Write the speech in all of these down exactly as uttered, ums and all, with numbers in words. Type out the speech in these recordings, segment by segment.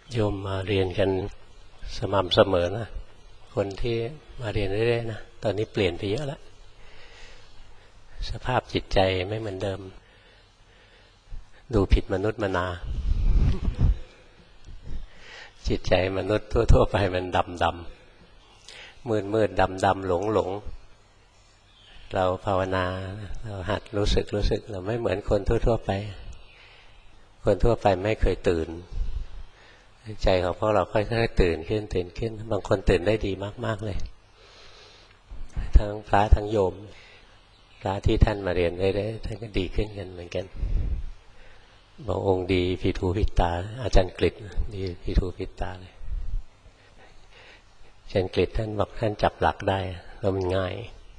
โยมมาเรียนกันสม่ำเสมอนะคนที่มาเรียนเรื่อยๆนะตอนนี้เปลี่ยนไปเยอะแล้วสภาพจิตใจไม่เหมือนเดิมดูผิดมนุษย์มนาจิตใจมนุษย์ทั่วๆไปมันดำดำมืดมืดดำดำหลงหลงเราภาวนาเราหัดรู้สึกรู้สึกเราไม่เหมือนคนทั่วๆไปคนทั่วไปไม่เคยตื่นใจของพวกเราค่อยๆตื่นขึ้นตื่นขึ้นบางคนตื่นได้ดีมากๆเลยทั้งพระทั้งโยมพระที่ท่านมาเรียนได้ๆท่านก็ดีขึ้นกันเหมือนกันบางองค์ดีผิดหูผิดตาอาจารย์กฤษดีผิดหูผิดตาเลยอาจารย์กฤษท่านบอกท่านจับหลักได้แล้วมันง่าย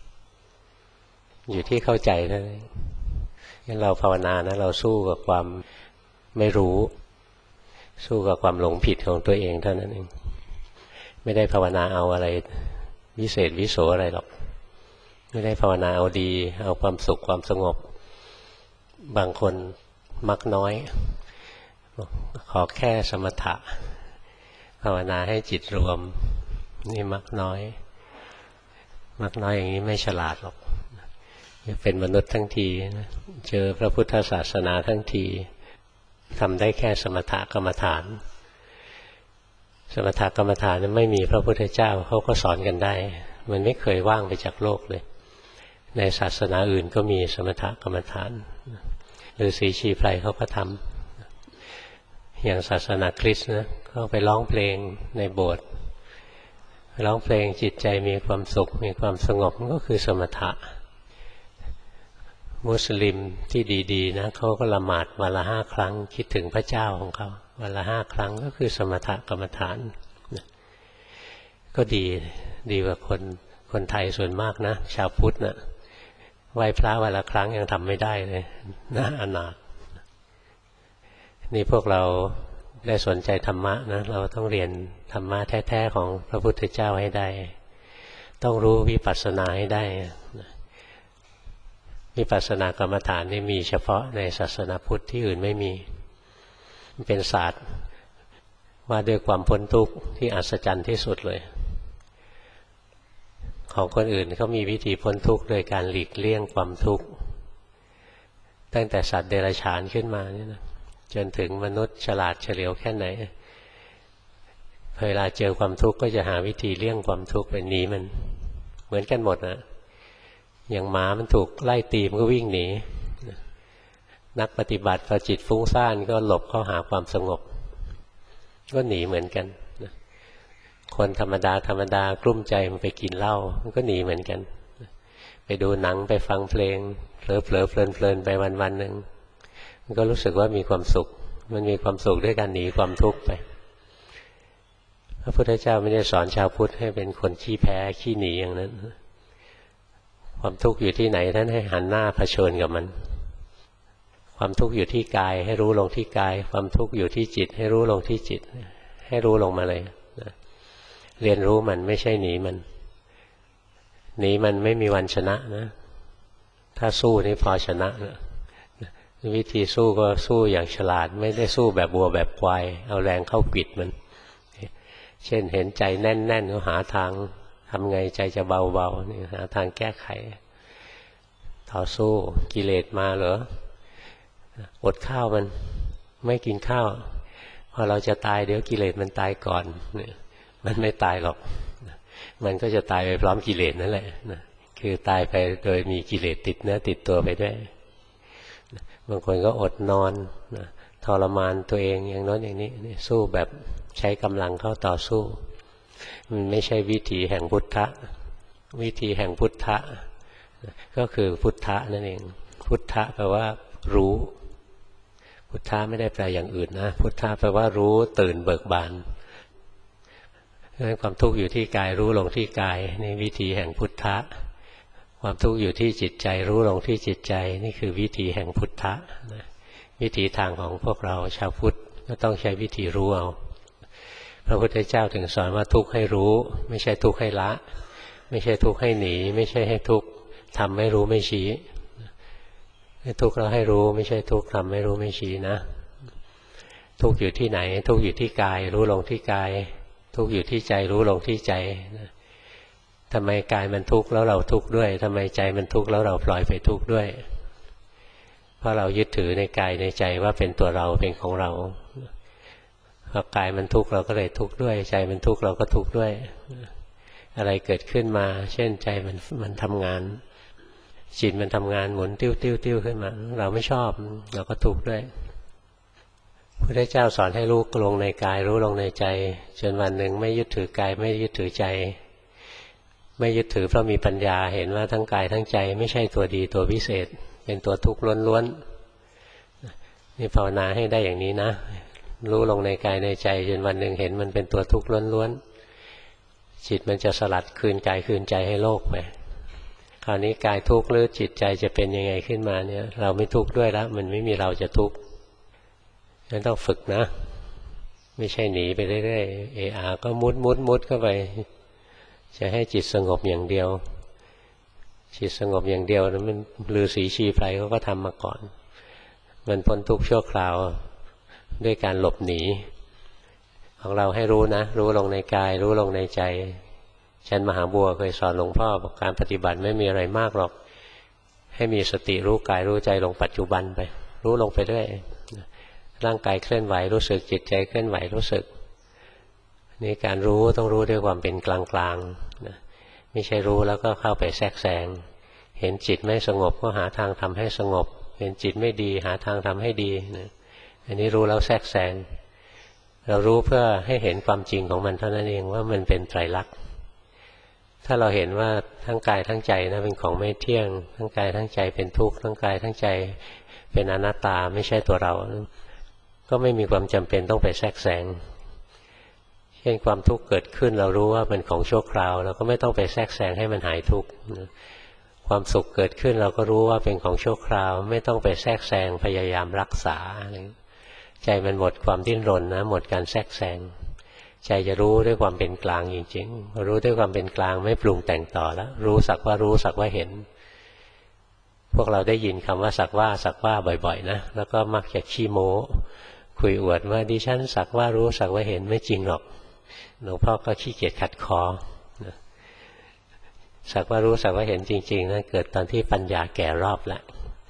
อยู่ที่เข้าใจเท่านั้นงั้นเราภาวนานะเราสู้กับความไม่รู้สู้กับความหลงผิดของตัวเองเท่านั้นเองไม่ได้ภาวนาเอาอะไรวิเศษวิโสอะไรหรอกไม่ได้ภาวนาเอาดีเอาความสุขความสงบบางคนมักน้อยขอแค่สมถะภาวนาให้จิตรวมนี่มักน้อยมักน้อยอย่างนี้ไม่ฉลาดหรอกเป็นมนุษย์ทั้งทีเจอพระพุทธศาสนาทั้งทีทำได้แค่สมถกรรมฐานสมถกรรมฐานนั้นไม่มีพระพุทธเจ้าเขาก็สอนกันได้มันไม่เคยว่างไปจากโลกเลยในศาสนาอื่นก็มีสมถกรรมฐานหรือศรีชีไพรเขาก็ทำอย่างศาสนาคริสต์นะเขาไปร้องเพลงในโบสถ์ร้องเพลงจิตใจมีความสุขมีความสงบก็คือสมถะมุสลิมที่ดีๆนะเขาก็ละหมาดวันละห้าครั้งคิดถึงพระเจ้าของเขาวันละห้าครั้งก็คือสมถกรรมฐานก็ดีดีกว่าคนคนไทยส่วนมากนะชาวพุทธนะไหว้พระวันละครั้งยังทำไม่ได้เลยน่าอนาถนี่พวกเราได้สนใจธรรมะนะเราต้องเรียนธรรมะแท้ๆของพระพุทธเจ้าให้ได้ต้องรู้วิปัสสนาให้ได้วิปัสสนากรรมฐานนี่มีเฉพาะในศาสนาพุทธที่อื่นไม่มีมันเป็นศาสตร์ว่าด้วยความพ้นทุกข์ที่อัศจรรย์ที่สุดเลยของคนอื่นเขามีวิธีพ้นทุกข์โดยการหลีกเลี่ยงความทุกข์ตั้งแต่สัตว์เดรัจฉานขึ้นมานี่นะจนถึงมนุษย์ฉลาดเฉลียวแค่ไหนเวลาเจอความทุกข์ก็จะหาวิธีเลี่ยงความทุกข์ไปหนีมันเหมือนกันหมดนะอย่างหมามันถูกไล่ตีมันก็วิ่งหนีนักปฏิบัติพอจิตฟุ้งซ่านก็หลบเข้าหาความสงบก็หนีเหมือนกันคนธรรมดาธรรมดากลุ้มใจมันไปกินเหล้ามันก็หนีเหมือนกันไปดูหนังไปฟังเพลงเผลอเผลอเพลินเพลินไปวันวันหนึ่งมันก็รู้สึกว่ามีความสุขมันมีความสุขด้วยการหนีความทุกข์ไปพระพุทธเจ้าไม่ได้สอนชาวพุทธให้เป็นคนขี้แพ้ขี้หนีอย่างนั้นความทุกข์อยู่ที่ไหนท่านให้หันหน้าเผชิญกับมันความทุกข์อยู่ที่กายให้รู้ลงที่กายความทุกข์อยู่ที่จิตให้รู้ลงที่จิตให้รู้ลงมาเลยนะเรียนรู้มันไม่ใช่หนีมันหนีมันไม่มีวันชนะนะถ้าสู้นี่พอชนะนะวิธีสู้ก็สู้อย่างฉลาดไม่ได้สู้แบบวัวแบบควายเอาแรงเข้าปิดมันเช่นเห็นใจแน่นๆก็หาทางทำไงใจจะเบาๆนี่หาทางแก้ไขต่อสู้กิเลสมาเหรออดข้าวมันไม่กินข้าวพอเราจะตายเดี๋ยวกิเลสมันตายก่อนมันไม่ตายหรอกมันก็จะตายไปพร้อมกิเลสนั่นแหละคือตายไปโดยมีกิเลสติดเนื้อติดตัวไปด้วยบางคนก็อดนอนทรมานตัวเองอย่างน้นอย่างนี้สู้แบบใช้กำลังเข้าต่อสู้มันไม่ใช่วิธีแห่งพุทธะวิธีแห่งพุทธะก็คือพุทธะนั่นเองพุทธะแปลว่ารู้พุทธะไม่ได้แปลอย่างอื่นนะพุทธะแปลว่ารู้ตื่นเบิกบานความทุกข์อยู่ที่กายรู้ลงที่กายนี่วิธีแห่งพุทธะความทุกข์อยู่ที่จิตใจรู้ลงที่จิตใจนี่คือวิธีแห่งพุทธะวิธีทางของพวกเราชาวพุทธก็ต้องใช้วิธีรู้เอาพระพุทธเจ้าถึงสอนว่าทุกข์ให้รู้ไม่ใช่ทุกข์ให้ละไม่ใช่ทุกข์ให้หนีไม่ใช่ให้ทุกข์ทำไม่รู้ไม่ชี้ให้ทุกข์แล้วให้รู้ไม่ใช่ทุกข์ทำไม่รู้ไม่ชี้นะทุกข์อยู่ที่ไหนทุกข์อยู่ที่กายรู้ลงที่กายทุกข์อยู่ที่ใจรู้ลงที่ใจทำไมกายมันทุกข์แล้วเราทุกข์ด้วยทำไมใจมันทุกข์แล้วเราพลอยไปทุกข์ด้วยเพราะเรายึดถือในกายในใจว่าเป็นตัวเราเป็นของเราพอกายมันทุกข์เราก็เลยทุกข์ด้วยใจมันทุกข์เราก็ทุกข์ด้วยอะไรเกิดขึ้นมาเช่นใจมันมันทำงานจิตมันทำงานหมุนติ้วติ้วติ้วขึ้นมาเราไม่ชอบเราก็ทุกข์ด้วยพระพุทธเจ้าสอนให้รู้ลงในกายรู้ลงในใจจนวันหนึ่งไม่ยึดถือกายไม่ยึดถือใจไม่ยึดถือเพราะมีปัญญาเห็นว่าทั้งกายทั้งใจไม่ใช่ตัวดีตัวพิเศษเป็นตัวทุกข์ล้วนๆนี่ภาวนาให้ได้อย่างนี้นะรู้ลงในกายในใจจนวันหนึ่งเห็นมันเป็นตัวทุกข์ล้วนๆจิตมันจะสลัดคืนกายคืนใจให้โลกไปคราวนี้กายทุกข์หรือจิตใจจะเป็นยังไงขึ้นมาเนี่ยเราไม่ทุกข์ด้วยแล้วมันไม่มีเราจะทุกข์งั้นต้องฝึกนะไม่ใช่หนีไปเรื่อยๆเออาก็มุดมุดมุดเข้าไปจะให้จิตสงบอย่างเดียวจิตสงบอย่างเดียวนั้นมันฤาษีชีไพรเขาก็ทำมาก่อนมันพ้นทุกข์ชั่วคราวด้วยการหลบหนีของเราให้รู้นะรู้ลงในกายรู้ลงในใจฉันมหาบัวเคยสอนหลวงพ่อบอกการปฏิบัติไม่มีอะไรมากหรอกให้มีสติรู้กายรู้ใจลงปัจจุบันไปรู้ลงไปด้วยร่างกายเคลื่อนไหวรู้สึกจิตใจเคลื่อนไหวรู้สึกนี่การรู้ต้องรู้ด้วยความเป็นกลางๆนะไม่ใช่รู้แล้วก็เข้าไปแทรกแซงเห็นจิตไม่สงบก็หาทางทำให้สงบเห็นจิตไม่ดีหาทางทำให้ดีนะอันนี้รู้แล้วแทรกแซงเรารู้เพื่อให้เห็นความจริงของมันเท่านั้นเองว่ามันเป็นไตรลักษณ์ถ้าเราเห็นว่าทั้งกายทั้งใจนะเป็นของไม่เที่ยงทั้งกายทั้งใจเป็นทุกข์ทั้งกายทั้งใจเป็นอนัตตาไม่ใช่ตัวเราก็ไม่มีความจำเป็นต้องไปแทรกแซงเช่นความทุกข์เกิดขึ้นเรารู้ว่าเป็นของชั่วคราวเราก็ไม่ต้องไปแทรกแซงให้มันหายทุกข์ความสุขเกิดขึ้นเราก็รู้ว่าเป็นของชั่วคราวไม่ต้องไปแทรกแซงพยายามรักษาใจมันหมดความดิ้นรนนะหมดการแทรกแซงใจจะรู้ด้วยความเป็นกลางจริงๆรู้ด้วยความเป็นกลางไม่ปรุงแต่งต่อแล้วรู้สักว่ารู้สักว่าเห็นพวกเราได้ยินคำว่าสักว่าสักว่าบ่อยๆนะแล้วก็มักจะขี้โม้คุยอวดว่าดิฉันสักว่ารู้สักว่าเห็นไม่จริงหรอกหลวงพ่อก็ขี้เกียจขัดคอนะสักว่ารู้สักว่าเห็นจริงๆนะเกิดตอนที่ปัญญาแก่รอบแล้ว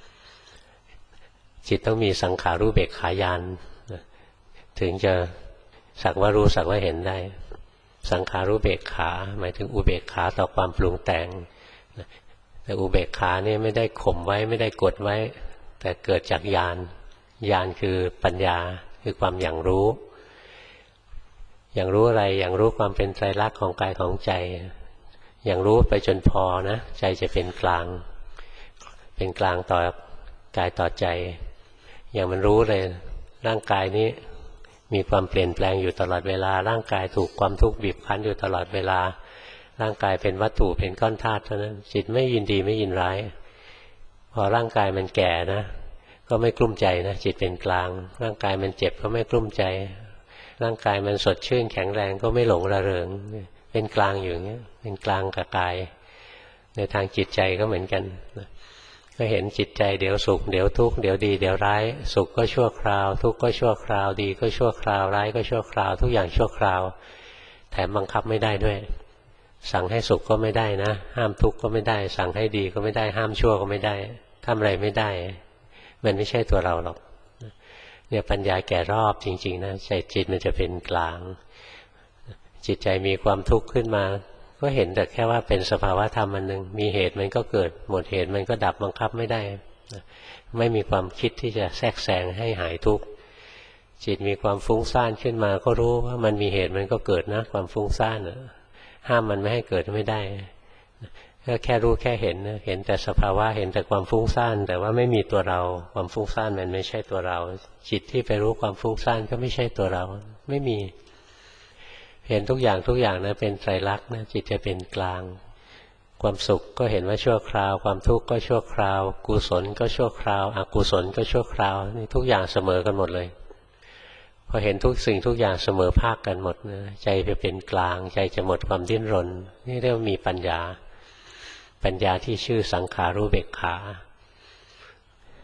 จิตต้องมีสังขารู้เบกขาญาณนะถึงจะสักว่ารู้สักว่าเห็นได้สังขารู้เบกขาหมายถึงอุเบกขาต่อความปรุงแต่งนะแต่อุเบกขานี่ไม่ได้ข่มไว้ไม่ได้กดไว้แต่เกิดจากญาณญาณคือปัญญาคือความอย่างรู้อย่างรู้อะไรอย่างรู้ความเป็นไตรลักษณ์ของกายของใจอย่างรู้ไปจนพอนะใจจะเป็นกลางเป็นกลางต่อกายต่อใจอย่างมันรู้เลยร่างกายนี้มีความเปลี่ยนแปลงอยู่ตลอดเวลาร่างกายถูกความทุกข์บีบคั้นอยู่ตลอดเวลาร่างกายเป็นวัตถุเป็นก้อนธาตุเท่านั้นจิตไม่ยินดีไม่ยินร้ายพอร่างกายมันแก่นะก็ไม่กลุ้มใจนะจิตเป็นกลางร่างกายมันเจ็บก็ไม่กลุ้มใจร่างกายมันสดชื่นแข็งแรงก็ไม่หลงระเริงเป็นกลางอยู่อย่างนี้เป็นกลางกับกายในทางจิตใจก็เหมือนกันก็เห็นจิตใจเดี๋ยวสุขเดี๋ยวทุกข์เดี๋ยวดีเดี๋ยวร้ายสุขก็ชั่วคราวทุกข์ก็ชั่วคราวดีก็ชั่วคราวร้ายก็ชั่วคราวทุกอย่างชั่วคราวแถมบังคับไม่ได้ด้วยสั่งให้สุขก็ไม่ได้นะห้ามทุกข์ก็ไม่ได้สั่งให้ดีก็ไม่ได้ห้ามชั่วก็ไม่ได้ทำอะไรไม่ได้มันไม่ใช่ตัวเราหรอกเนี่ยปัญญาแก่รอบจริงๆนะใจจิตมันจะเป็นกลางจิตใจมีความทุกข์ขึ้นมาก็เห็นแต่แค่ว่าเป็นสภาวะธรรมอันหนึ่งมีเหตุมันก็เกิดหมดเหตุมันก็ดับบังคับไม่ได้ไม่มีความคิดที่จะแทรกแซงให้หายทุกข์จิตมีความฟุ้งซ่านขึ้นมาก็รู้ว่ามันมีเหตุมันก็เกิดนะความฟุ้งซ่านห้ามมันไม่ให้เกิดไม่ได้ก็แค่รู้แค่เห็นเห็นแต่สภาวะเห็นแต่ความฟุ้งซ่านแต่ว่าไม่มีตัวเราความฟุ้งซ่านมันไม่ใช่ตัวเราจิตที่ไปรู้ความฟุ้งซ่านก็ไม่ใช่ตัวเราไม่มีเห็นทุกอย่างทุกอย่างนะเป็นไตรลักษณ์นะจิตจะเป็นกลางความสุขก็เห็นว่าชั่วคราวความทุกข์ก็ชั่วคราวกุศลก็ชั่วคราวอกุศลก็ชั่วคราวนี่ทุกอย่างเสมอกันหมดเลยพอเห็นทุกสิ่งทุกอย่างเสมอภาคกันหมดนะใจจะเป็นกลางใจจะหมดความดิ้นรนนี่เรียกว่ามีปัญญาปัญญาที่ชื่อสังขารู้เบกขา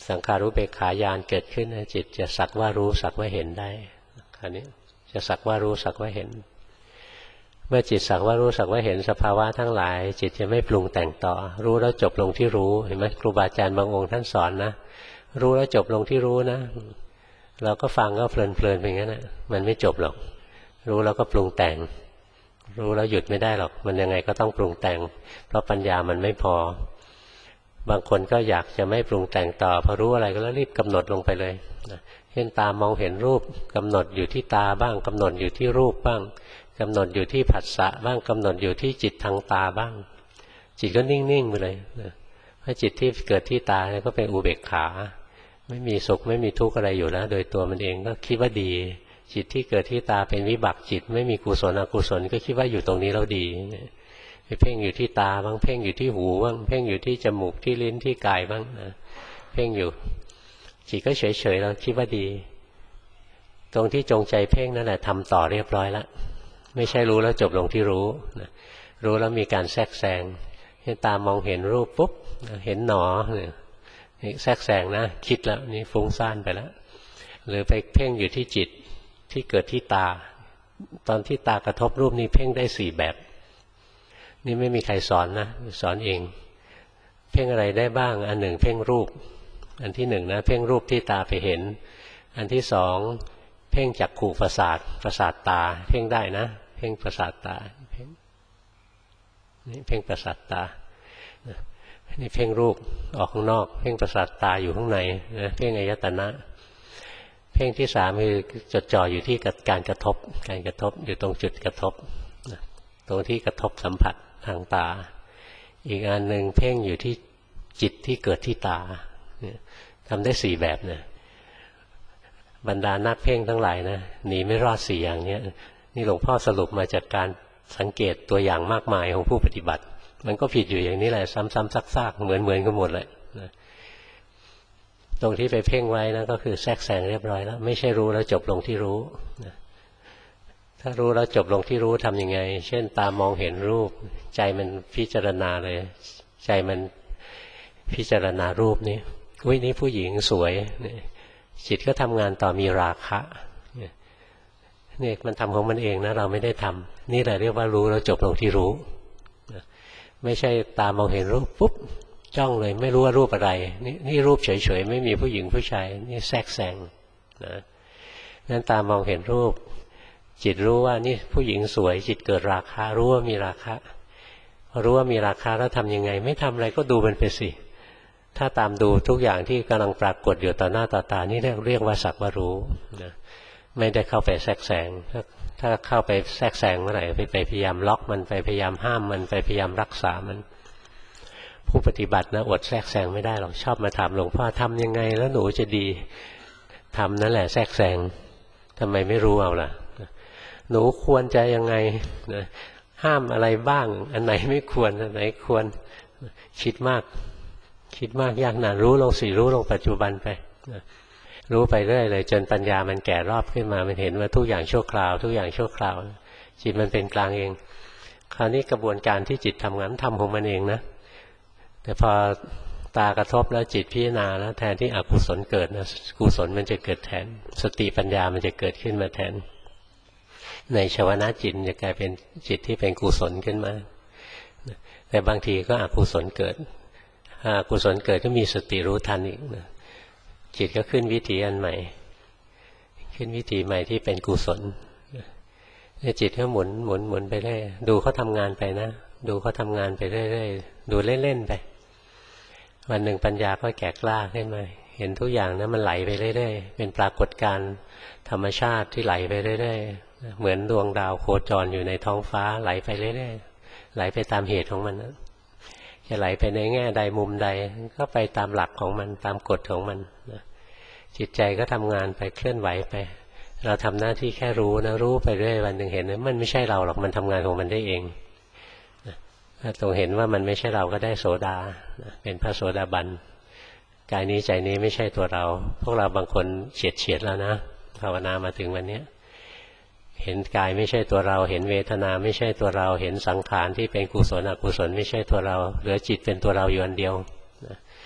สังขารุเบกขาญาณเกิดขึ้นนะจิตจะสักว่ารู้สักว่าเห็นได้คราวนี้จะสักว่ารู้สักว่าเห็นเมื่อจิตสักว่ารู้สักว่าเห็นสภาวะทั้งหลายจิตจะไม่ปรุงแต่งต่อรู้แล้วจบลงที่รู้เห็นไหมครูบาอาจารย์บางองค์ท่านสอนนะรู้แล้วจบลงที่รู้นะเราก็ฟังก็เพลินๆไปงั้นนะมันไม่จบหรอกรู้แล้วก็ปรุงแต่งรู้แล้วหยุดไม่ได้หรอกมันยังไงก็ต้องปรุงแต่งเพราะปัญญามันไม่พอบางคนก็อยากจะไม่ปรุงแต่งต่อพอรู้อะไรก็แล้วรีบกำหนดลงไปเลยเช่นตามองเห็นรูปกำหนดอยู่ที่ตาบ้างกำหนดอยู่ที่รูปบ้างกำหนดอยู่ที่ผัสสะบ้างกำหนดอยู่ที่จิตทางตาบ้างจิตก็นิ่งๆไปเลยเพราะจิตที่เกิดที่ตาเนี่ยก็เป็นอุเบกขาไม่มีสุขไม่มีทุกข์อะไรอยู่แล้วโดยตัวมันเองก็คิดว่าดีจิตที่เกิดที่ตาเป็นวิบัติจิตไม่มีกุศลอกุศลก็คิดว่าอยู่ตรงนี้แล้วดีไปเพ่งอยู่ที่ตาบ้างเพ่งอยู่ที่หูบ้างเพ่งอยู่ที่จมูกที่ลิ้นที่กายบ้างนะเพ่งอยู่จิตก็เฉยๆแล้วคิดว่าดีตรงที่จงใจเพ่งนั่นแหละทำต่อเรียบร้อยแล้วไม่ใช่รู้แล้วจบลงที่รู้นะรู้แล้วมีการแทรกแซงเห็นตามองเห็นรูปปุ๊บเห็นหนอเนี่ยแทรกแซงนะคิดแล้วนี่ฟุ้งซ่านไปแล้วหรือไปเพ่งอยู่ที่จิตที่เกิดที่ตาตอนที่ตากระทบรูปนี้เพ่งได้สี่แบบนี่ไม่มีใครสอนนะสอนเองเพ่งอะไรได้บ้างอันหนึ่งเพ่งรูปอันที่หนึ่งนะเพ่งรูปที่ตาไปเห็นอันที่สองเพ่งจักขุประสาทประสาทตาเพ่งได้นะเพ่งประสาทตาเพ่งนี่เพ่งประสาทตานี่เพ่งรูปออกข้างนอกเพ่งประสาทตาอยู่ข้างในนะเพ่งอายตนะเพ่งที่สามคือจดจ่ออยู่ที่การกระทบการกระทบอยู่ตรงจุดกระทบตรงที่กระทบสัมผัสทางตาอีกอันหนึ่งเพ่งอยู่ที่จิตที่เกิดที่ตาทำได้สี่แบบนะบรรดานักเพ่งทั้งหลายนะหนีไม่รอดสี่อย่างนี้นี่หลวงพ่อสรุปมาจากการสังเกตตัวอย่างมากมายของผู้ปฏิบัติมันก็ผิดอยู่อย่างนี้แหละซ้ำๆซากๆเหมือนๆกันหมดเลยนะตรงที่ไปเพ่งไว้นะก็คือแทรกแซงเรียบร้อยแล้วไม่ใช่รู้แล้วจบลงที่รู้นะถ้ารู้แล้วจบลงที่รู้ทำยังไงเช่นตามองเห็นรูปใจมันพิจารณาเลยใจมันพิจารณารูปนี้อุ้ยนี่ผู้หญิงสวยจิตก็ทำงานต่อมีราคะเนี่ยมันทำของมันเองนะเราไม่ได้ทำนี่แหละเรียกว่ารู้แล้วจบลงที่รู้ไม่ใช่ตามองเห็นรูปปุ๊บจ้องเลยไม่รู้ว่ารูปอะไรนี่นี่รูปเฉยๆไม่มีผู้หญิงผู้ชายนี่แทรกแซงนะนั้นตามองเห็นรูปจิตรู้ว่านี่ผู้หญิงสวยจิตเกิดราคะรู้ว่ามีราคะรู้ว่ามีราคะแล้วทำยังไงไม่ทำอะไรก็ดูมันไปสิถ้าตามดูทุกอย่างที่กำลังปรากฏอยู่ต่อหน้าต่อตานี่เรียกเรียกว่าสักว่ารู้นะไม่ได้เข้าไปแทรกแซงถ้าถ้าเข้าไปแทรกแซงเมื่อไหร่ไปพยายามล็อกมันไปพยายามห้ามมันไปพยายามรักษามันผู้ปฏิบัตินะอดแทรกแซงไม่ได้หรอกชอบมาถามหลวงพ่อทำยังไงแล้วหนูจะดีทำนั่นแหละแทรกแซงทำไมไม่รู้เอาล่ะหนูควรจะยังไงนะห้ามอะไรบ้างอันไหนไม่ควรอันไหนควรคิดมากคิดมากยากนานรู้ลงสิรู้ลงปัจจุบันไปนะรู้ไปเรื่อยเลยจนปัญญามันแก่รอบขึ้นมามันเห็นว่าทุกอย่างชั่วคราวทุกอย่างชั่วคราวจิตมันเป็นกลางเองคราวนี้กระบวนการที่จิตทำงานทำของมันเองนะแต่พอตากระทบแล้วจิตพิจารณาแล้วแทนที่อกุศลเกิดนะกุศลมันจะเกิดแทนสติปัญญามันจะเกิดขึ้นมาแทนในชวนะจิตจะกลายเป็นจิตที่เป็นกุศลขึ้นมาแต่บางทีก็อกุศลเกิดอกุศลเกิดก็มีสติรู้ทันอีกนะจิตก็ขึ้นวิถีอันใหม่ขึ้นวิถีใหม่ที่เป็นกุศลเนี่ยจิตก็หมุนหมุนหมุนไปเรื่อยดูเขาทำงานไปนะดูเขาทำงานไปเรื่อยๆดูเล่นๆไปวันหนึ่งปัญญาก็แก่กล้าขึ้นมาเห็นทุกอย่างนะมันไหลไปเรื่อยๆเป็นปรากฏการณ์ธรรมชาติที่ไหลไปเรื่อยๆเหมือนดวงดาวโคจรอยู่ในท้องฟ้าไหลไปเรื่อยๆไหลไปตามเหตุของมันนะจะไหลไปในแง่ใดมุมใดก็ไปตามหลักของมันตามกฎของมันนะจิตใจก็ทำงานไปเคลื่อนไหวไปเราทำหน้าที่แค่รู้นะรู้ไปเรื่อยวันหนึ่งเห็นว่ามันไม่ใช่เราหรอกมันทำงานของมันได้เองถ้าตรงเห็นว่ามันไม่ใช่เราก็ได้โสดาเป็นพระโสดาบันกายนี้ใจนี้ไม่ใช่ตัวเราพวกเราบางคนเฉียดเฉียดแล้วนะภาวนามาถึงวันนี้เห็นกายไม่ใช่ตัวเราเห็นเวทนาไม่ใช่ตัวเราเห็นสังขารที่เป็นกุศลอกุศลไม่ใช่ตัวเราเหลือจิตเป็นตัวเราอยู่อันเดียวนะ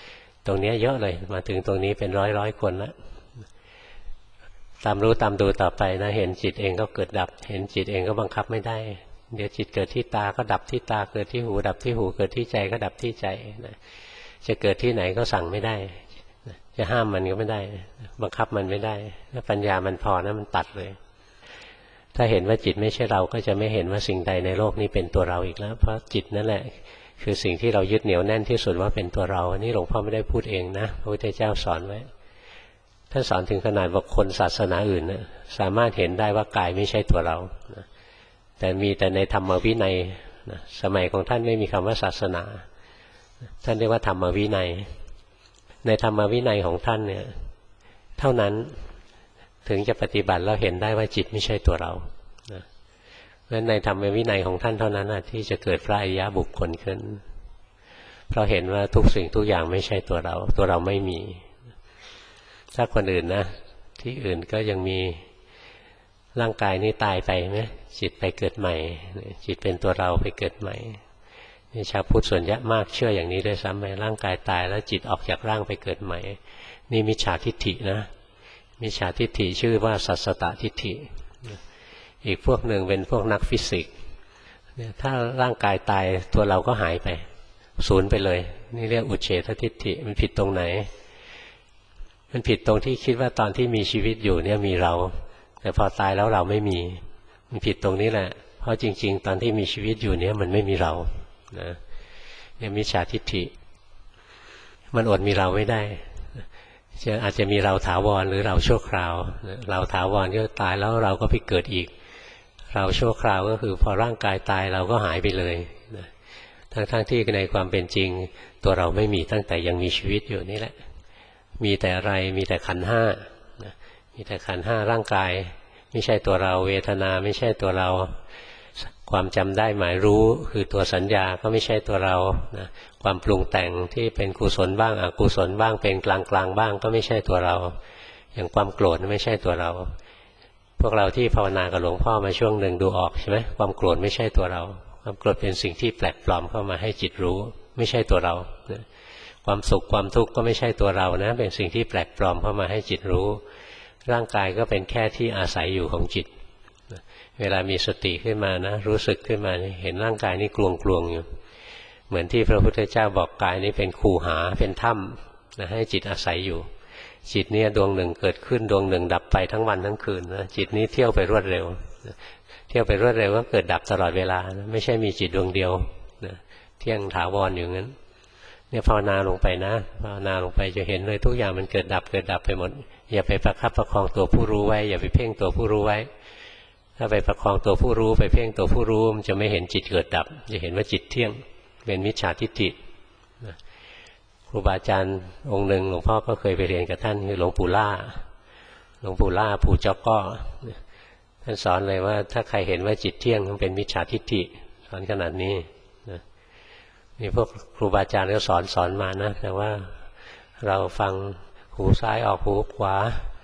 ตรงนี้เยอะเลยมาถึงตรงนี้เป็นร้อยร้อยคนแล้วตามรู้ตามดูต่อไปนะเห็นจิตเองก็เกิดดับเห็นจิตเองก็บังคับไม่ได้เดี๋ยวจิตเกิดที่ตาก็ดับที่ตาเกิดที่หูดับที่หูเกิดที่ใจก็ดับที่ใจนะจะเกิดที่ไหนก็สั่งไม่ได้จะห้ามมันก็ไม่ได้บังคับมันไม่ได้ถ้าปัญญามันพอนะมันตัดเลยถ้าเห็นว่าจิตไม่ใช่เราก็จะไม่เห็นว่าสิ่งใดในโลกนี้เป็นตัวเราอีกแล้วเพราะจิตนั่นแหละคือสิ่งที่เรายึดเหนี่ยวแน่นที่สุดว่าเป็นตัวเราอันนี้หลวงพ่อไม่ได้พูดเองนะพระพุทธเจ้าสอนไว้ท่านสอนถึงขนาดว่าคนศาสนาอื่นนะสามารถเห็นได้ว่ากายไม่ใช่ตัวเรานะแต่มีแต่ในธรรมวินัยนะสมัยของท่านไม่มีคำว่าศาสนาท่านเรียกว่าธรรมวินัยในธรรมวินัยของท่านเนี่ยเท่านั้นถึงจะปฏิบัติแล้วเห็นได้ว่าจิตไม่ใช่ตัวเรานะเพราะฉะนั้นในธรรมวินัยของท่านเท่านั้นนะที่จะเกิดพระอริยบุคคลขึ้นเพราะเห็นว่าทุกสิ่งทุกอย่างไม่ใช่ตัวเราตัวเราไม่มีถ้าคนอื่นนะที่อื่นก็ยังมีร่างกายนี้ตายไปไหมจิตไปเกิดใหม่จิตเป็นตัวเราไปเกิดใหม่นี่ชาวพุทธส่วนใหญ่มากเชื่ออย่างนี้ด้วยซ้ำไปร่างกายตายแล้วจิตออกจากร่างไปเกิดใหม่นี่มิจฉาทิฏฐินะมิจฉาทิฏฐิชื่อว่าสัสสตทิฏฐิอีกพวกหนึ่งเป็นพวกนักฟิสิกส์ถ้าร่างกายตายตัวเราก็หายไปสูญไปเลยนี่เรียกอุเฉททิฏฐิมันผิดตรงไหนมันผิดตรงที่คิดว่าตอนที่มีชีวิตอยู่เนี่ยมีเราแต่พอตายแล้วเราไม่มีมันผิดตรงนี้แหละเพราะจริงๆตอนที่มีชีวิตอยู่เนี่ยมันไม่มีเรานะเนี่ยมิจฉาทิฏฐิมันอดมีเราไม่ได้จะอาจจะมีเราถาวรหรือเราชั่วคราวเราถาวรก็ตายแล้วเราก็ไปเกิดอีกเราชั่วคราวก็คือพอร่างกายตายเราก็หายไปเลยทั้งๆที่ในความเป็นจริงตัวเราไม่มีตั้งแต่ยังมีชีวิตอยู่นี่แหละมีแต่อะไรมีแต่ขันธ์ห้ามีแต่ขันธ์ห้าร่างกายไม่ใช่ตัวเราเวทนาไม่ใช่ตัวเราความจำได้หมายรู้คือตัวสัญญาก็ไม่ใช่ตัวเรานะความปรุงแต่งที่เป็นกุศลบ้างอกุศลบ้างเป็นกลางกลางบ้างก็ไม่ใช่ตัวเราอย่างความโกรธไม่ใช่ตัวเราพวกเราที่ภาวนากับหลวงพ่อมาช่วงหนึ่งดูออกใช่ไหมความโกรธไม่ใช่ตัวเราความโกรธเป็นสิ่งที่แปลกปลอมเข้ามาให้จิตรู้ไม่ใช่ตัวเราความสุขความทุกข์ก็ไม่ใช่ตัวเรานะเป็นสิ่งที่แปลกปลอมเข้ามาให้จิตรู้ร่างกายก็เป็นแค่ที่อาศัยอยู่ของจิตเวลามีสติขึ้นมานะรู้สึกขึ้นมาเห็นร่างกายนี้กลวงๆอยู่เหมือนที่พระพุทธเจ้าบอกกายนี้เป็นคูหาเป็นถ้ำนะให้จิตอาศัยอยู่จิตนี้ดวงหนึ่งเกิดขึ้นดวงหนึ่งดับไปทั้งวันทั้งคืนนะจิตนี้เที่ยวไปรวดเร็วเที่ยวไปรวดเร็วก็เกิดดับตลอดเวลานะไม่ใช่มีจิตดวงเดียวนะเที่ยงถาวรอยู่งั้นเนี่ยภาวนาลงไปนะภาวนาลงไปจะเห็นเลยทุกอย่างมันเกิดดับเกิดดับไปหมดอย่าไปประคับประคองตัวผู้รู้ไว้อย่าไปเพ่งตัวผู้รู้ไว้ถ้าไปประคองตัวผู้รู้ไปเพ่งตัวผู้รู้มันจะไม่เห็นจิตเกิดดับจะเห็นว่าจิตเที่ยงเป็นมิจฉาทิฏฐิครูบาอาจารย์องค์หนึ่งหลวงพ่อก็เคยไปเรียนกับท่านคือหลวงปู่ล่าหลวงปู่ล่าปู่จ๊อกก้อท่านสอนเลยว่าถ้าใครเห็นว่าจิตเที่ยงมันเป็นมิจฉาทิฏฐิสอนขนาดนี้นะนี่พวกครูบาอาจารย์ก็สอนสอนมานะแต่ว่าเราฟังหูซ้ายออกหูขวา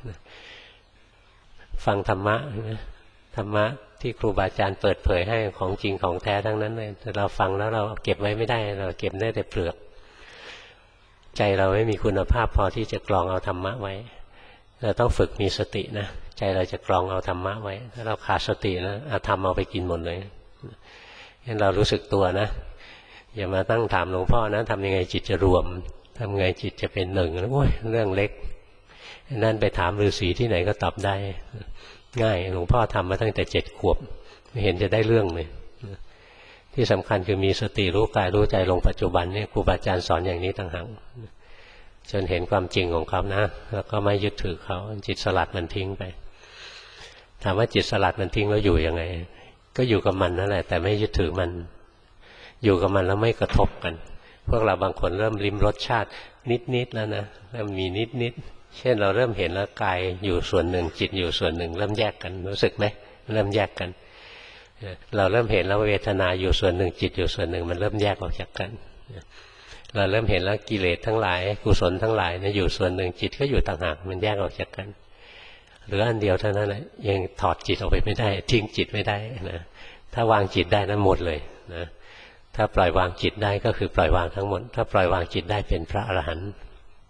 ฟังธรรมะธรรมะที่ครูบาอาจารย์เปิดเผยให้ของจริงของแท้ทั้งนั้นเลยแต่เราฟังแล้วเราเก็บไว้ไม่ได้เราเก็บได้แต่เปลือกใจเราไม่มีคุณภาพพอที่จะกรองเอาธรรมะไว้เราต้องฝึกมีสตินะใจเราจะกรองเอาธรรมะไว้ถ้าเราขาดสตินะอาธรรมเอาไปกินหมดเลยงั้นเรารู้สึกตัวนะอย่ามาตั้งถามหลวงพ่อนะทำยังไงจิตจะรวมทำไงจิตจะเป็นหนึ่งโอ้ยเรื่องเล็กนั่นไปถามฤาษีที่ไหนก็ตอบได้ง่ายหลวงพ่อทำมาตั้งแต่เจ็ดขวบไม่เห็นจะได้เรื่องเลยที่สำคัญคือมีสติรู้กายรู้ใจลงปัจจุบันเนี่ยครูบาอาจารย์สอนอย่างนี้ต่างหากจนเห็นความจริงของเขานะแล้วก็ไม่ยึดถือเขาจิตสลัดมันทิ้งไปถามว่าจิตสลัดมันทิ้งแล้วอยู่ยังไงก็อยู่กับมันนั่นแหละแต่ไม่ยึดถือมันอยู่กับมันแล้วไม่กระทบกันพวกเราบางคนเริ่มลิ้มรสชาตินิดๆแล้วนะเริ่มมีนิดๆเช่นเราเริ่มเห็นแล้วกายอยู่ส่วนหนึ่งจิตอยู่ส่วนหนึ่งเริ่มแยกกันรู้สึกไหมเริ่มแยกกันเราเริ่มเห็นแล้วเวทนาอยู่ส่วนหนึ่งจิตอยู่ส่วนหนึ่งมันเริ่มแยกออกจากกันเราเริ่มเห็นแล้วกิเลสทั้งหลายกุศลทั้งหลายนะอยู่ส่วนหนึ่งจิตก็อยู่ต่างหากมันแยกออกจากกันหรืออันเดียวเท่านั้นแหละยังถอดจิตออกไปไม่ได้ทิ้งจิตไม่ได้นะถ้าวางจิตได้นั้นหมดเลยนะถ้าปล่อยวางจิตได้ก็คือปล่อยวางทั้งหมดถ้าปล่อยวางจิตได้เป็นพระอรหันต์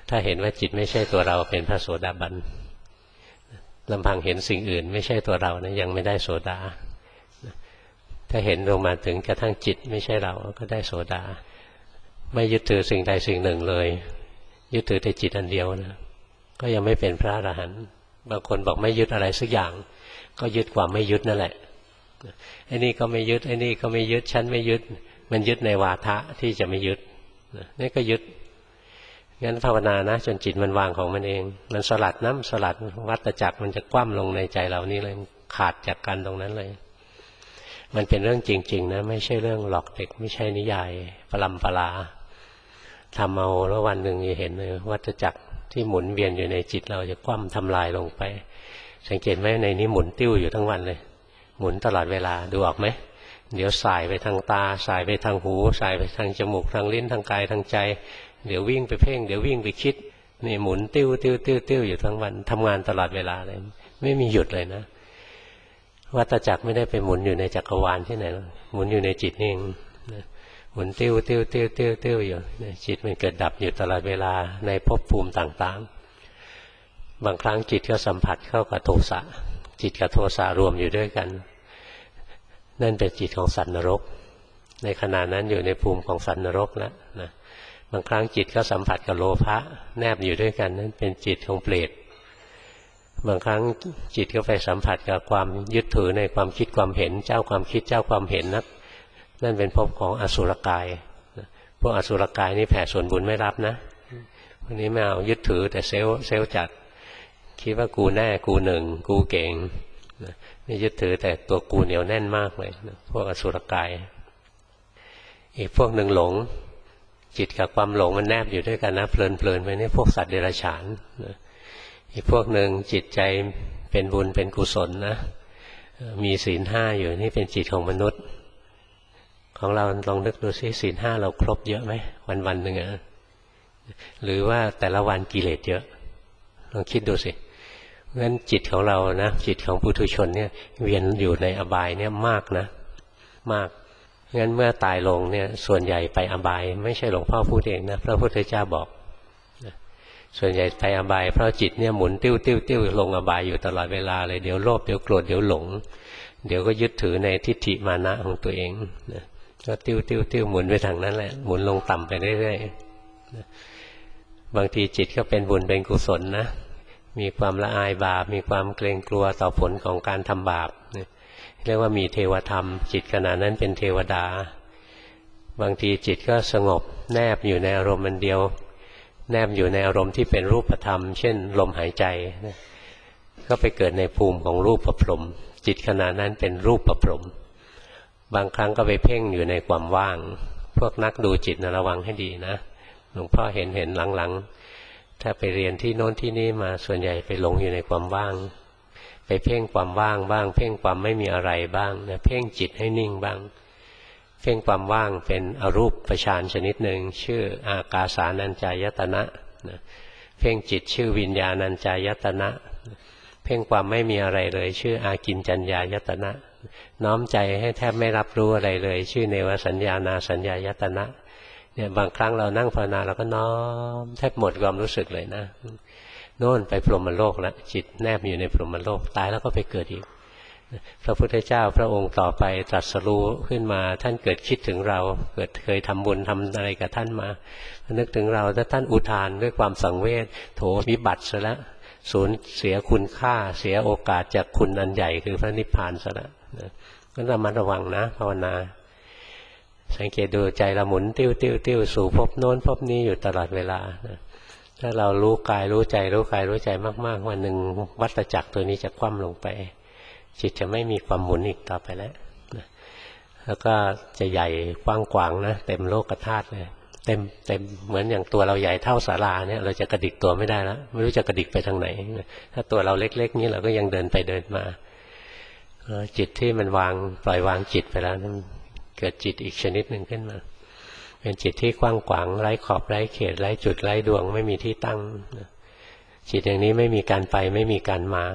ถ้าเห็นว่าจิตไม่ใช่ตัวเราเป็นพระโสดาบันลำพังเห็นสิ่งอื่นไม่ใช่ตัวเรานะยังไม่ได้โสดาถ้าเห็นลงมาถึงกระทั่งจิตไม่ใช่เราก็ได้โสดาไม่ยึดถือสิ่งใดสิ่งหนึ่งเลยยึดถือแต่จิตอันเดียวนะก็ยังไม่เป็นพระอรหันต์บางคนบอกไม่ยึดอะไรสักอย่างก็ยึดความไม่ยึดนั่นแหละไอ้นี่ก็ไม่ยึดไอ้นี่ก็ไม่ยึดฉันไม่ยึดมันยึดในวาทะที่จะไม่ยึดนี่ก็ยึดงั้นภาวนานะจนจิตมันวางของมันเองมันสลัดน้ำสลัดวัฏจักรมันจะคว่ำลงในใจเรานี่เลยขาดจากกันตรงนั้นเลยมันเป็นเรื่องจริงๆนะไม่ใช่เรื่องหลอกเด็กไม่ใช่นิยายปรำปราทำเอาแล้ววันหนึ่งจะเห็นเลยวัฏจักรที่หมุนเวียนอยู่ในจิตเราจะคว่ำทำลายลงไปสังเกตไหมในนี้หมุนติ้วอยู่ทั้งวันเลยหมุนตลอดเวลาดูออกไหมเดี๋ยวสายไปทางตาสายไปทางหูสายไปทางจมูกทางลิ้นทางกายทางใจเดี๋ยววิ่งไปเพ่งเดี๋ยววิ่งไปคิดนี่หมุนติ้วติ้วติ้วติ้วอยู่ทั้งวันทำงานตลอดเวลาเลยไม่มีหยุดเลยนะวัฏจักรไม่ได้ไปหมุนอยู่ในจักรวาลที่ไหนหรอกหมุนอยู่ในจิตนี่เองหมุนติ้วติ้วติ้วติ้วติ้วอยู่จิตมันเกิดดับอยู่ตลอดเวลาในภพภูมิต่างๆบางครั้งจิตก็สัมผัสเข้ากับโทสะจิตกับโทสะรวมอยู่ด้วยกันนั่นเป็นจิตของสัตว์นรกในขณะนั้นอยู่ในภูมิของสัตว์นรกแล้วนะบางครั้งจิตก็สัมผัสกับโลภะแนบอยู่ด้วยกันนั่นเป็นจิตของเปรตบางครั้งจิตก็ไปสัมผัสกับความยึดถือในความคิดความเห็นเจ้าความคิดเจ้าความเห็นนักนั่นเป็นภพของอสุรกายพวกอสุรกายนี่แผ่ส่วนบุญไม่รับนะพวกนี้ไม่เอายึดถือแต่เซลล์เซลล์จัดคิดว่ากูแน่กูหนึ่งกูเก่งนี่ยึดถือแต่ตัวกูเหนียวแน่นมากเลยพวกอสุรกายอีกพวกหนึ่งหลงจิตกับความหลงมันแนบอยู่ด้วยกันนะเพลินๆไปนี่พวกสัตว์เดรัจฉานอีกพวกหนึ่งจิตใจเป็นบุญเป็นกุศลนะมีศีลห้าอยู่นี่เป็นจิตของมนุษย์ของเราลองนึกดูซิศีลห้าเราครบเยอะไหมวันวันหนึ่งอะหรือว่าแต่ละวันกิเลสเยอะลองคิดดูสิงั้นจิตของเรานะจิตของปุถุชนเนี่ยเวียนอยู่ในอบายเนี่ยมากนะมากงั้นเมื่อตายลงเนี่ยส่วนใหญ่ไปอบายไม่ใช่หลวงพ่อพูดเองนะพระพุทธเจ้าบอกส่วนใหญ่ไปอบายเพราะจิตเนี่ยหมุนติ้วติ้วติ้วลงอบายอยู่ตลอดเวลาเลยเดี๋ยวโลภเดี๋ยวโกรธเดี๋ยวหลงเดี๋ยวก็ยึดถือในทิฏฐิมานะของตัวเองนะก็ติ้วติ้วติ้วหมุนไปทางนั้นแหละหมุนลงต่ำไปเรื่อยๆบางทีจิตก็เป็นบุญเป็นกุศลนะมีความละอายบาปมีความเกรงกลัวต่อผลของการทำบาปเรียกว่ามีเทวธรรมจิตขณะนั้นเป็นเทวดาบางทีจิตก็สงบแนบอยู่ในอารมณ์มันเดียวแนบอยู่ในอารมณ์ที่เป็นรูปธรรมเช่นลมหายใจก็ไปเกิดในภูมิของรูปประพรหมจิตขณะนั้นเป็นรูปประพรหมบางครั้งก็ไปเพ่งอยู่ในความว่างพวกนักดูจิตนะระวังให้ดีนะหลวงพ่อเห็นเห็นหลังๆถ้าไปเรียนที่โน้นที่นี่มาส่วนใหญ่ไปหลงอยู่ในความว่างไปเพ่งความว่างบ้างเพ่งความไม่มีอะไรบ้างนะเพ่งจิตให้นิ่งบ้างเพ่งความว่างเป็นอรูปฌานชนิดหนึ่งชื่ออากาสานัญจายตนะนะเพ่งจิตชื่อวิญญาณัญจายตนะเพ่งความไม่มีอะไรเลยชื่ออากิญจัญญายตนะน้อมใจให้แทบไม่รับรู้อะไรเลยชื่อเนวสัญญานาสัญญายตนะเนี่ยบางครั้งเรานั่งภาวนาเราก็น้อมแทบหมดความรู้สึกเลยนะโน่นไปพรหมโลกแล้วจิตแนบอยู่ในพรหมโลกตายแล้วก็ไปเกิดอีกพระพุทธเจ้าพระองค์ต่อไปตรัสรู้ขึ้นมาท่านเกิดคิดถึงเราเกิดเคยทำบุญทำอะไรกับท่านมานึกถึงเราถ้าท่านอุทานด้วยความสังเวชโถวิบัติซะแล้วสูญเสียคุณค่าเสียโอกาสจากคุณอันใหญ่คือพระนิพพานซะแล้วก็ระมัดระวังนะภาวนาสังเกตดูใจเราหมุนติ้วติ้วติ้วสู่ภพโน้นภพนี้อยู่ตลอดเวลาถ้าเรารู้กายรู้ใจรู้กายรู้ใจมากๆวันหนึ่งวัฏจักรตัวนี้จะคว่ำลงไปจิตจะไม่มีความหมุนอีกต่อไปแล้วแล้วก็จะใหญ่กว้างกวางนะเต็มโลกธาตุเลยเต็มเต็มเหมือนอย่างตัวเราใหญ่เท่าศาลาเนี่ยเราจะกระดิกตัวไม่ได้แล้วไม่รู้จะกระดิกไปทางไหนถ้าตัวเราเล็กๆนี้เราก็ยังเดินไปเดินมาจิตที่มันวางปล่อยวางจิตไปแล้วเกิดจิตอีกชนิดหนึ่งขึ้นมาเป็นจิตที่กว้างขวางไร้ขอบไร้เขตไร้จุดไร้ดวงไม่มีที่ตั้งจิตอย่างนี้ไม่มีการไปไม่มีการมา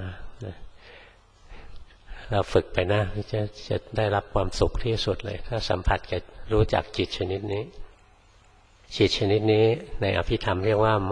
เราฝึกไปนะจะจะได้รับความสุขที่สุดเลยถ้าสัมผัสกับรู้จักจิตชนิดนี้จิตชนิดนี้ในอภิธรรมเรียกว่า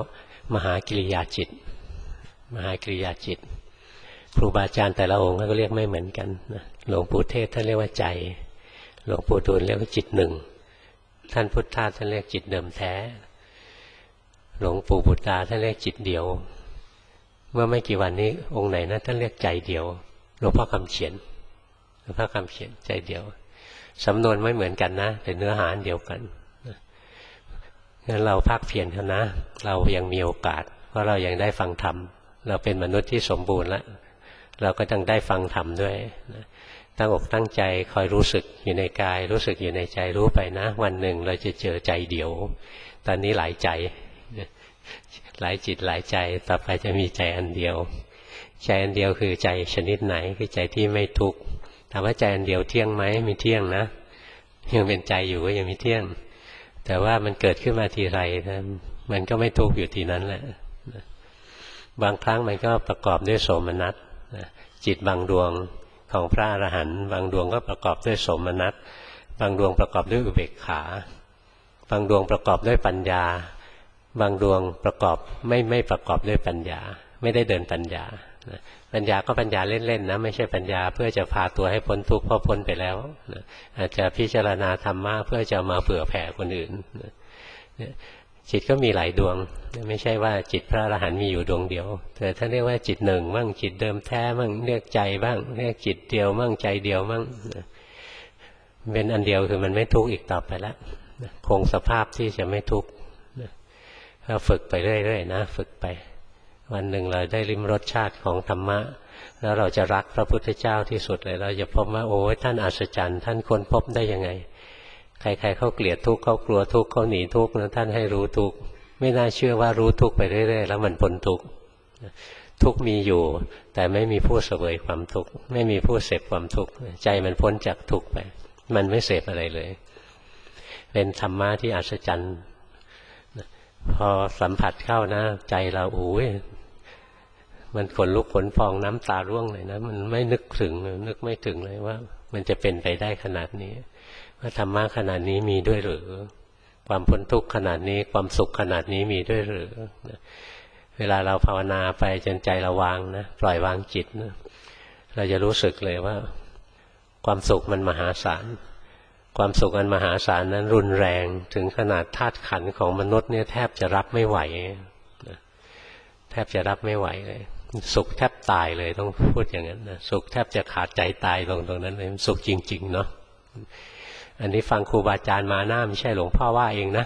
มหากิริยาจิตมหากิริยาจิตครูบาอาจารย์แต่ละองค์ก็เรียกไม่เหมือนกันนะหลวงปู่เทศท่านเรียกว่าใจหลวงปู่ดูลเรียกว่าจิตหนึ่งท่านพุทธทาสท่านเรียกจิตเดิมแท้หลวงปู่บุตตาท่านเรียกจิตเดียวเมื่อไม่กี่วันนี้องค์ไหนนะท่านเรียกใจเดียวหลวงพ่อคำเขียนหลวงพ่อคำเขียนใจเดียวสำนวนไม่เหมือนกันนะแต่เนื้อหาเดียวกันงั้นเราภาคเพียรเถอะนะเรายังมีโอกาสเพราะเรายังได้ฟังธรรมเราเป็นมนุษย์ที่สมบูรณ์แล้วเราก็ต้องได้ฟังธรรมด้วยตั้งอกตั้งใจคอยรู้สึกอยู่ในกายรู้สึกอยู่ในใจรู้ไปนะวันหนึ่งเราจะเจอใจเดียวตอนนี้หลายใจหลายจิตหลายใจต่อไปจะมีใจอันเดียวใจอันเดียวคือใจชนิดไหนคือใจที่ไม่ทุกข์ถามว่าใจอันเดียวเที่ยงไหมมีเที่ยงนะยังเป็นใจอยู่ก็ยังมีเที่ยงแต่ว่ามันเกิดขึ้นมาทีไรนะมันก็ไม่ทุกข์อยู่ทีนั้นแหละบางครั้งมันก็ประกอบด้วยโสมนัสจิตบางดวงของพระอรหันต์บางดวงก็ประกอบด้วยโสมนัสบางดวงประกอบด้วยอุเบกขาบางดวงประกอบด้วยปัญญาบางดวงประกอบไม่ไม่ประกอบด้วยปัญญาไม่ได้เดินปัญญาปัญญาก็ปัญญาเล่นๆนะไม่ใช่ปัญญาเพื่อจะพาตัวให้พ้นทุกข์เพราะพ้นไปแล้วอาจจะพิจารณาธรรมะเพื่อจะมาเผื่อแผ่คนอื่นจิตก็มีหลายดวงไม่ใช่ว่าจิตพระอรหันต์มีอยู่ดวงเดียวแต่ท่านเรียกว่าจิตหนึ่งบ้างจิตเดิมแท้บ้างเรียกใจบ้างเรียกจิตเดียวบ้างใจเดียวบ้างเป็นอันเดียวคือมันไม่ทุกข์อีกต่อไปแล้วคงสภาพที่จะไม่ทุกข์ก็ฝึกไปเรื่อยๆนะฝึกไปวันหนึ่งเราได้ลิ้มรสชาติของธรรมะแล้วเราจะรักพระพุทธเจ้าที่สุดเลยเราจะพบว่าโอ้ยท่านอัศจรรย์ท่านค้นพบได้ยังไงใครๆเขาเกลียดทุกข์เขากลัวทุกข์เขาหนีทุกข์นะท่านให้รู้ทุกข์ไม่น่าเชื่อว่ารู้ทุกข์ไปเรื่อยๆแล้วมันพ้นทุกข์ทุกข์มีอยู่แต่ไม่มีผู้เสวยความทุกข์ไม่มีผู้เสพความทุกข์ใจมันพ้นจากทุกข์ไปมันไม่เสพอะไรเลยเป็นธรรมะที่อัศจรรย์พอสัมผัสเข้านะใจเราโอ้ยมันขนลุกขนพองน้ำตาร่วงเลยนะมันไม่นึกถึงนึกไม่ถึงเลยว่ามันจะเป็นไปได้ขนาดนี้ว่าธรรมะขนาดนี้มีด้วยหรือความพ้นทุกข์ขนาดนี้ความสุขขนาดนี้มีด้วยหรือเวลาเราภาวนาไปจนใจเราวางนะปล่อยวางจิตนะเราจะรู้สึกเลยว่าความสุขมันมหาศาลความสุขอันมหาศาลนั้นรุนแรงถึงขนาดธาตุขันธ์ของมนุษย์เนี่ยแทบจะรับไม่ไหวแทบจะรับไม่ไหวเลยสุขแทบตายเลยต้องพูดอย่างนั้นนะสุขแทบจะขาดใจตายตรงตรงนั้นเลยสุขจริงๆเนาะอันนี้ฟังครูบาอาจารย์มาหน้าไม่ใช่หลวงพ่อว่าเองนะ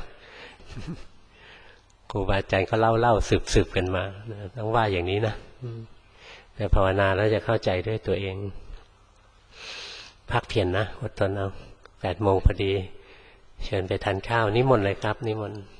ครูบาอาจารย์เขาเล่าเล่าสืบๆกันมาต้องว่าอย่างนี้นะแต่ภาวนาแล้วจะเข้าใจด้วยตัวเองพักเพียร นนะอดทนเอาแปดโมงพอดีเชิญไปทานข้าวนิมนต์เลยครับนิมนต์